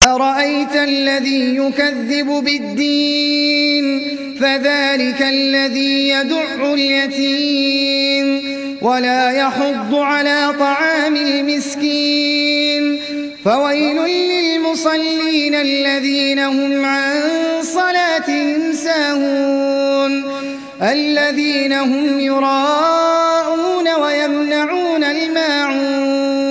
أرأيت الذي يكذب بالدين فذلك الذي يدع اليتيم ولا يحض على طعام المسكين فويل للمصلين الذين هم عن صلاتهم ساهون الذين هم يراءون ويمنعون الماعون